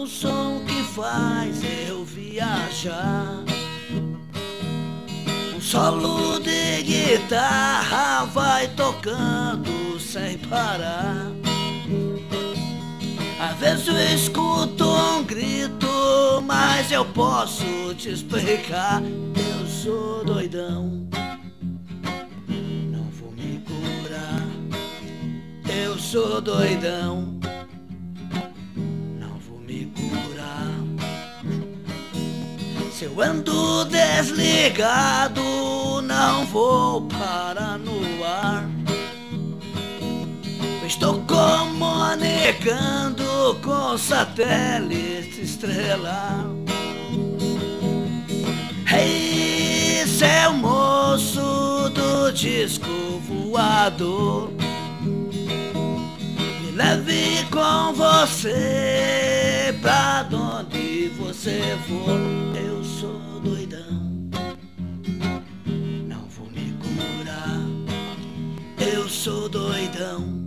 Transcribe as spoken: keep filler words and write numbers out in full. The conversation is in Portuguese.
o som que faz eu viajar. Um solo de guitarra vai tocando sem parar. Às vezes eu escuto um grito, mas eu posso te explicar. Eu sou doidão, não vou me curar. Eu sou doidão, não vou me curar. Se eu ando desligado, não vou parar no ar. Estou comunicando com satélite estelar. Ei, seu moço do disco voador, me leve com você pra onde você for. Eu sou doidão, não vou me curar. Eu sou doidão,